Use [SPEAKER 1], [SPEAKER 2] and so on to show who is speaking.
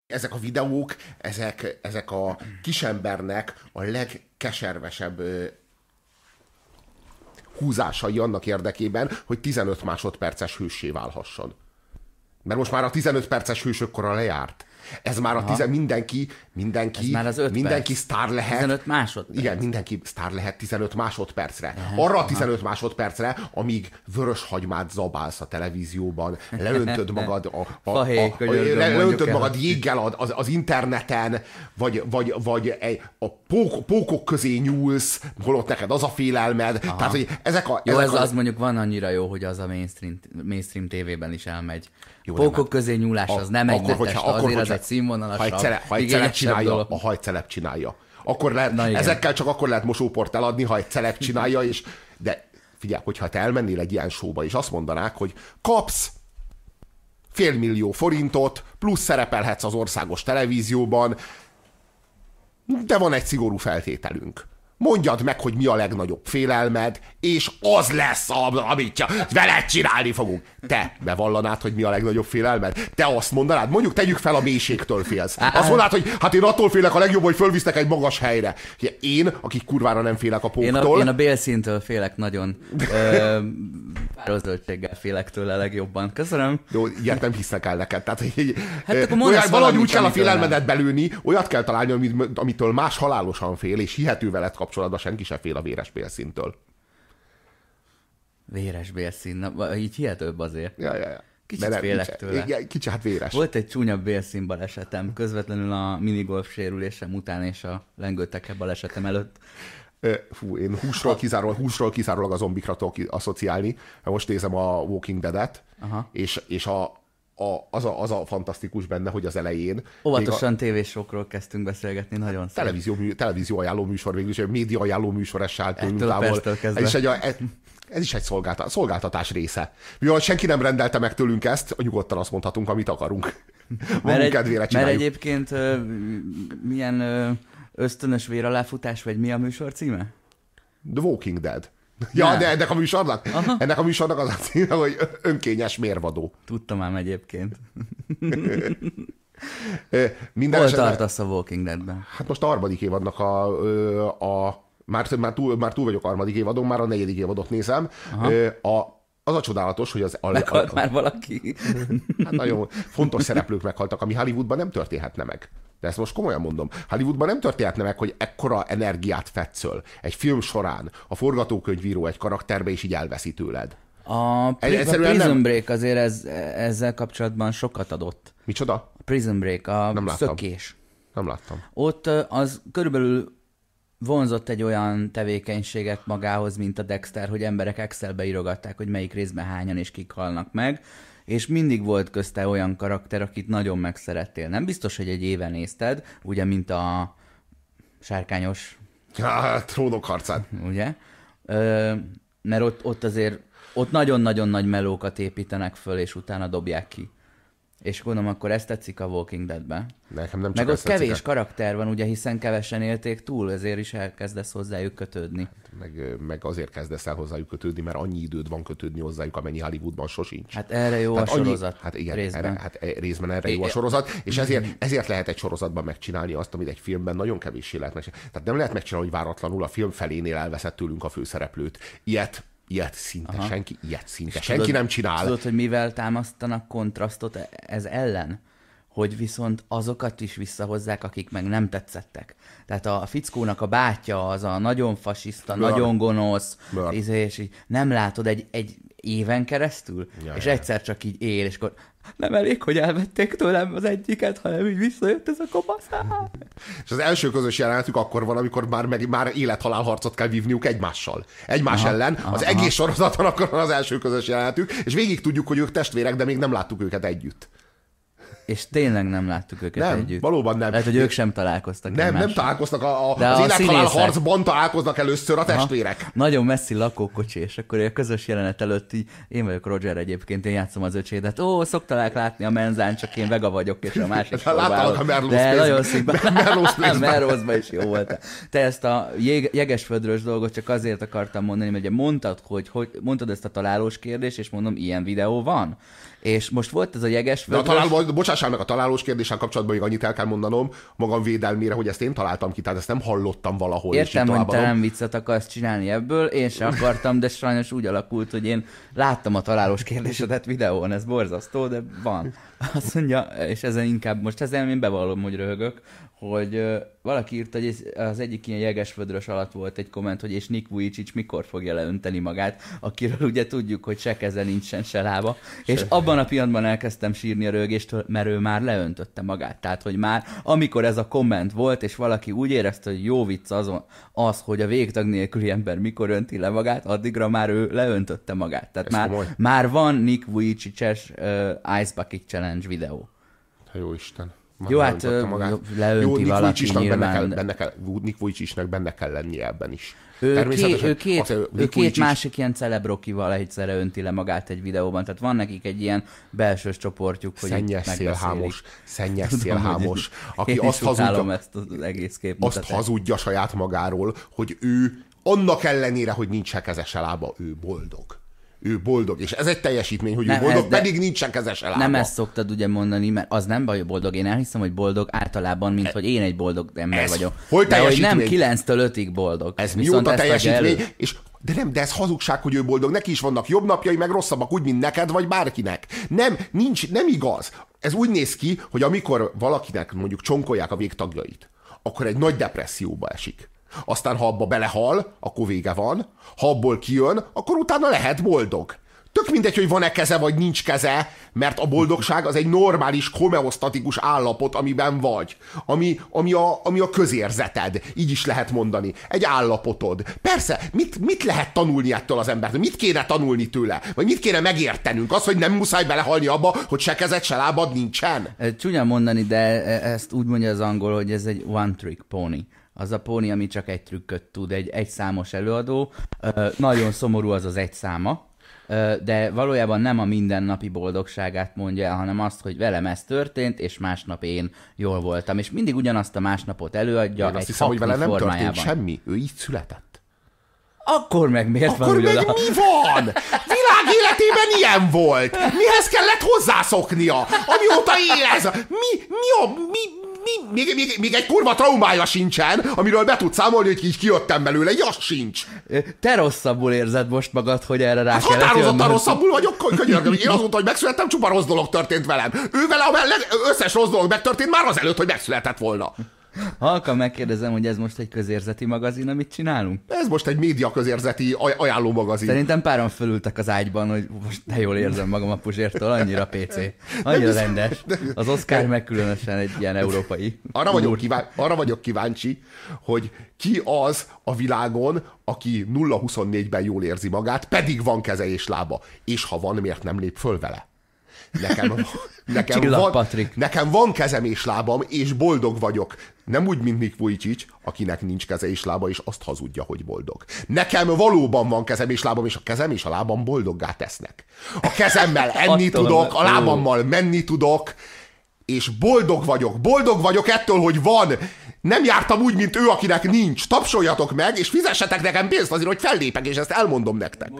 [SPEAKER 1] ezek a videók, ezek a kisembernek a legkeservesebb húzásai annak érdekében, hogy 15 másodperces hőssé válhasson. Mert most már a 15 perces hősökkora lejárt. Ez már mindenki sztár lehet.
[SPEAKER 2] 15 másodperc.
[SPEAKER 1] Igen, mindenki sztár lehet 15 másodpercre. Arra a 15 másodpercre, amíg vörös hagymát zabálsz a televízióban, leöntöd magad leöntöd magad jéggel az interneten, vagy a pókok közé nyúlsz, holott neked az a félelmed. Tehát, hogy
[SPEAKER 2] az mondjuk van annyira jó, hogy az a mainstream tévében is elmegy. Pókok közé nyúlás az nem egy netes, azért az egy színvonalasabb,
[SPEAKER 1] ha egy celeb csinálja. Akkor lehet, ezekkel csak akkor lehet mosóport eladni, ha egy celeb csinálja, de figyelj, hogyha te elmennél egy ilyen showba, és azt mondanák, hogy kapsz $500 000 plusz szerepelhetsz az országos televízióban, de van egy szigorú feltételünk. Mondjad meg, hogy mi a legnagyobb félelmed, és az lesz, amit veled csinálni fogunk. Te bevallanád, hogy mi a legnagyobb félelmed? Te azt mondanád? Mondjuk tegyük fel, a mélységtől félsz. Azt mondanád, hogy hát én attól félek a legjobb, hogy fölvisznek egy magas helyre. Én, akik kurvára nem félek a póktól.
[SPEAKER 2] Én a bélszíntől félek nagyon. Pározöldséggel félek tőle legjobban. Köszönöm.
[SPEAKER 1] Jó, ilyet nem hisznek el neked. Tehát,
[SPEAKER 2] valahogy
[SPEAKER 1] úgy kell a félelmedet belőni, olyat kell találni, amitől más halálosan fél, és hihető veled kapcsolatban senki sem fél a véres bélszíntől.
[SPEAKER 2] Véres bélszín, így hihetőbb azért.
[SPEAKER 1] Ja.
[SPEAKER 2] Kicsit félek tőle.
[SPEAKER 1] Igen, kicsit hát véres.
[SPEAKER 2] Volt egy csúnya bélszín balesetem, közvetlenül a minigolf sérülésem után és a lengőteke balesetem előtt.
[SPEAKER 1] Én húsról kizárólag a zombikra tudok asszociálni. Most nézem a Walking Dead-et, és az a fantasztikus benne, hogy az elején...
[SPEAKER 2] Óvatosan tévésokról kezdtünk beszélgetni, nagyon szép.
[SPEAKER 1] Televízió ajánló műsor, végül is egy média ajánló műsor, ez állt tőlünk
[SPEAKER 2] távol.
[SPEAKER 1] Ez is egy szolgáltatás része. Mivel senki nem rendelte meg tőlünk ezt, nyugodtan azt mondhatunk, amit akarunk.
[SPEAKER 2] Mert egyébként milyen ösztönös véraláfutás, vagy mi a műsor címe?
[SPEAKER 1] The Walking Dead. Ja, de ennek a műsornak? Ennek a műsornak az a címe, hogy önkényes mérvadó.
[SPEAKER 2] Tudtam ám egyébként.
[SPEAKER 1] Hol
[SPEAKER 2] tartasz a Walking Deadben?
[SPEAKER 1] Hát most a harmadik évadnak már túl vagyok a harmadik évadon, már a negyedik évadot nézem. Az a csodálatos, hogy
[SPEAKER 2] meghalt már valaki.
[SPEAKER 1] Hát nagyon fontos szereplők meghaltak, ami Hollywoodban nem történhetne meg. De ezt most komolyan mondom. Hollywoodban nem történhetne meg, hogy ekkora energiát fetszöl egy film során a forgatókönyvíró egy karakterbe, és így elveszi tőled.
[SPEAKER 2] A Prison Break azért ezzel kapcsolatban sokat adott.
[SPEAKER 1] Micsoda?
[SPEAKER 2] A Prison Break,
[SPEAKER 1] nem
[SPEAKER 2] szökés.
[SPEAKER 1] Nem láttam.
[SPEAKER 2] Ott az körülbelül vonzott egy olyan tevékenységet magához, mint a Dexter, hogy emberek Excelbe írogatták, hogy melyik részben hányan és kik halnak meg, és mindig volt közte olyan karakter, akit nagyon megszerettél. Nem biztos, hogy egy éve nézted, ugye, mint a sárkányos...
[SPEAKER 1] Trónok harcán.
[SPEAKER 2] Ugye? Mert ott azért nagyon-nagyon nagy melókat építenek föl, és utána dobják ki. És gondolom, akkor ezt tetszik a Walking Deadbe.
[SPEAKER 1] Nekem nem csak
[SPEAKER 2] meg ott kevés karakter van, ugye, hiszen kevesen élték túl, ezért is elkezdesz hozzájuk kötődni.
[SPEAKER 1] Meg azért kezdesz el hozzájuk kötődni, mert annyi időd van kötődni hozzájuk, amennyi Hollywoodban sosincs.
[SPEAKER 2] Hát erre jó a sorozat.
[SPEAKER 1] Hát igen, részben erre jó a sorozat, és ezért lehet egy sorozatban megcsinálni azt, amit egy filmben nagyon kevéssé lehet megcsinálni. Tehát nem lehet megcsinálni, hogy váratlanul a film felénél elveszett tőlünk a főszereplőt. Ilyet szinte senki nem csinál.
[SPEAKER 2] Tudod, hogy mivel támasztanak kontrasztot ez ellen? Hogy viszont azokat is visszahozzák, akik meg nem tetszettek. Tehát a fickónak a bátyja az a nagyon fasiszta, nagyon gonosz, és így nem látod egy éven keresztül, és egyszer csak így él, és akkor nem elég, hogy elvették tőlem az egyiket, hanem így visszajött ez a kopasz.
[SPEAKER 1] És az első közös jelenetük akkor van, amikor már élet-halál harcot kell vívniuk egymással. Egymás ellen. Az egész sorozaton akkor van az első közös jelenetük, és végig tudjuk, hogy ők testvérek, de még nem láttuk őket együtt.
[SPEAKER 2] És tényleg nem láttuk őket együtt.
[SPEAKER 1] Valóban nem.
[SPEAKER 2] Lehet, hogy ők sem találkoztak egymással.
[SPEAKER 1] Nem találkoztak. Az élet-halál harcban találkoznak először a testvérek.
[SPEAKER 2] Nagyon messzi lakókocsi, és akkor a közös jelenet előtt így, én vagyok Roger egyébként, én játszom az öcsédet. Szoktalák látni a menzán, csak én Vega vagyok, és a másik
[SPEAKER 1] láttalak a
[SPEAKER 2] Melrose-ban is jó volt. Te ezt a jegesföldrös dolgot csak azért akartam mondani, mert ugye mondtad ezt a találós kérdést, és mondom, ilyen videó van. És most volt ez a jegesvödrös...
[SPEAKER 1] Bocsássál meg, a találós kérdéssel kapcsolatban még annyit el kell mondanom magam védelmére, hogy ezt én találtam ki, tehát ezt nem hallottam valahol.
[SPEAKER 2] Értem, hogy te nem viccet akarsz csinálni ebből, én sem akartam, de sajnos úgy alakult, hogy én láttam a találós kérdésedet videón, ez borzasztó, de van. Azt mondja, és ezen inkább, most ezen én bevallom, hogy röhögök, hogy valaki írta, hogy az egyik ilyen jegesvödrös alatt volt egy komment, hogy és Nick Vujicic mikor fogja leönteni magát, akiről ugye tudjuk, hogy se keze nincsen, se lába. És abban a pillanatban elkezdtem sírni a röhögéstől, mert ő már leöntötte magát. Tehát, hogy már amikor ez a komment volt, és valaki úgy érezte, hogy jó vicc az, hogy a végtag nélküli ember mikor önti le magát, addigra már ő leöntötte magát. Tehát már van Nick Vujicic-es Ice Bucket Challenge videó.
[SPEAKER 1] Jó Isten.
[SPEAKER 2] Jó, hát leönti valaki nyilván.
[SPEAKER 1] Nick Vujicicnek benne kell lennie ebben is.
[SPEAKER 2] Ő két másik ilyen celebrokival egyszerre önti le magát egy videóban, tehát van nekik egy ilyen belsős csoportjuk, hogy
[SPEAKER 1] szennyes szélhámos, aki
[SPEAKER 2] azt hazudja, ezt az egész
[SPEAKER 1] azt hazudja saját magáról, hogy ő annak ellenére, hogy nincs se keze, se lába, ő boldog. Ő boldog, és ez egy teljesítmény, hogy ő boldog, pedig nincsen keze, se lába.
[SPEAKER 2] Nem ezt szoktad ugye mondani, mert az nem baj, hogy boldog. Én elhiszem, hogy boldog általában, mint hogy én egy boldog ember vagyok.
[SPEAKER 1] De hogy
[SPEAKER 2] nem 9-től 5-ig boldog.
[SPEAKER 1] Ez mióta teljesítmény, de ez hazugság, hogy ő boldog. Neki is vannak jobb napjai, meg rosszabbak, úgy, mint neked, vagy bárkinek. Nem igaz. Ez úgy néz ki, hogy amikor valakinek mondjuk csonkolják a végtagjait, akkor egy nagy depresszióba esik. Aztán, ha abba belehal, akkor vége van. Ha abból kijön, akkor utána lehet boldog. Tök mindegy, hogy van-e keze, vagy nincs keze, mert a boldogság az egy normális, homeosztatikus állapot, amiben vagy. Ami a közérzeted, így is lehet mondani. Egy állapotod. Persze, mit lehet tanulni ettől az embertől? Mit kéne tanulni tőle? Vagy mit kéne megértenünk? Az, hogy nem muszáj belehalni abba, hogy se kezed, se lábad nincsen?
[SPEAKER 2] Csúnya mondani, de ezt úgy mondja az angol, hogy ez egy one trick pony. Az a póni, ami csak egy trükköt tud, egy számos előadó. Nagyon szomorú az egy száma, de valójában nem a mindennapi boldogságát mondja el, hanem azt, hogy velem ez történt, és másnap én jól voltam. És mindig ugyanazt a másnapot előadja
[SPEAKER 1] én egy hiszem, hogy vele nem történt semmi. Ő így született.
[SPEAKER 2] Akkor meg miért van
[SPEAKER 1] mi van? Világ életében ilyen volt. Mihez kellett hozzászoknia? Amióta érez. Még egy kurva traumája sincsen, amiről be tud számolni, hogy így kijöttem belőle, egy az sincs.
[SPEAKER 2] Te rosszabbul érzed most magad, hogy erre rá kellett
[SPEAKER 1] határozottan rosszabbul vagyok, könyörgöm. Én azt mondtam, hogy megszülettem, csupa rossz dolog történt velem. Ő vele összes rossz dolog megtörtént már azelőtt, hogy megszületett volna.
[SPEAKER 2] Halkan megkérdezem, hogy ez most egy közérzeti magazin, amit csinálunk?
[SPEAKER 1] Ez most egy média közérzeti ajánló magazin.
[SPEAKER 2] Szerintem páran fölültek az ágyban, hogy most de jól érzem magam a Puzsértól, annyira PC, annyira rendes. Az Oscar meg különösen egy ilyen európai.
[SPEAKER 1] Arra vagyok kíváncsi, hogy ki az a világon, aki 0-24-ben jól érzi magát, pedig van keze és lába. És ha van, miért nem lép föl vele? Nekem van kezem és lábam, és boldog vagyok. Nem úgy, mint Nick Vujicic, akinek nincs keze és lába, és azt hazudja, hogy boldog. Nekem valóban van kezem és lábam, és a kezem és a lábam boldoggá tesznek. A kezemmel enni tudok, a lábammal menni tudok, és boldog vagyok. Boldog vagyok ettől, hogy van. Nem jártam úgy, mint ő, akinek nincs. Tapsoljatok meg, és fizessetek nekem pénzt azért, hogy fellépek, és ezt elmondom nektek.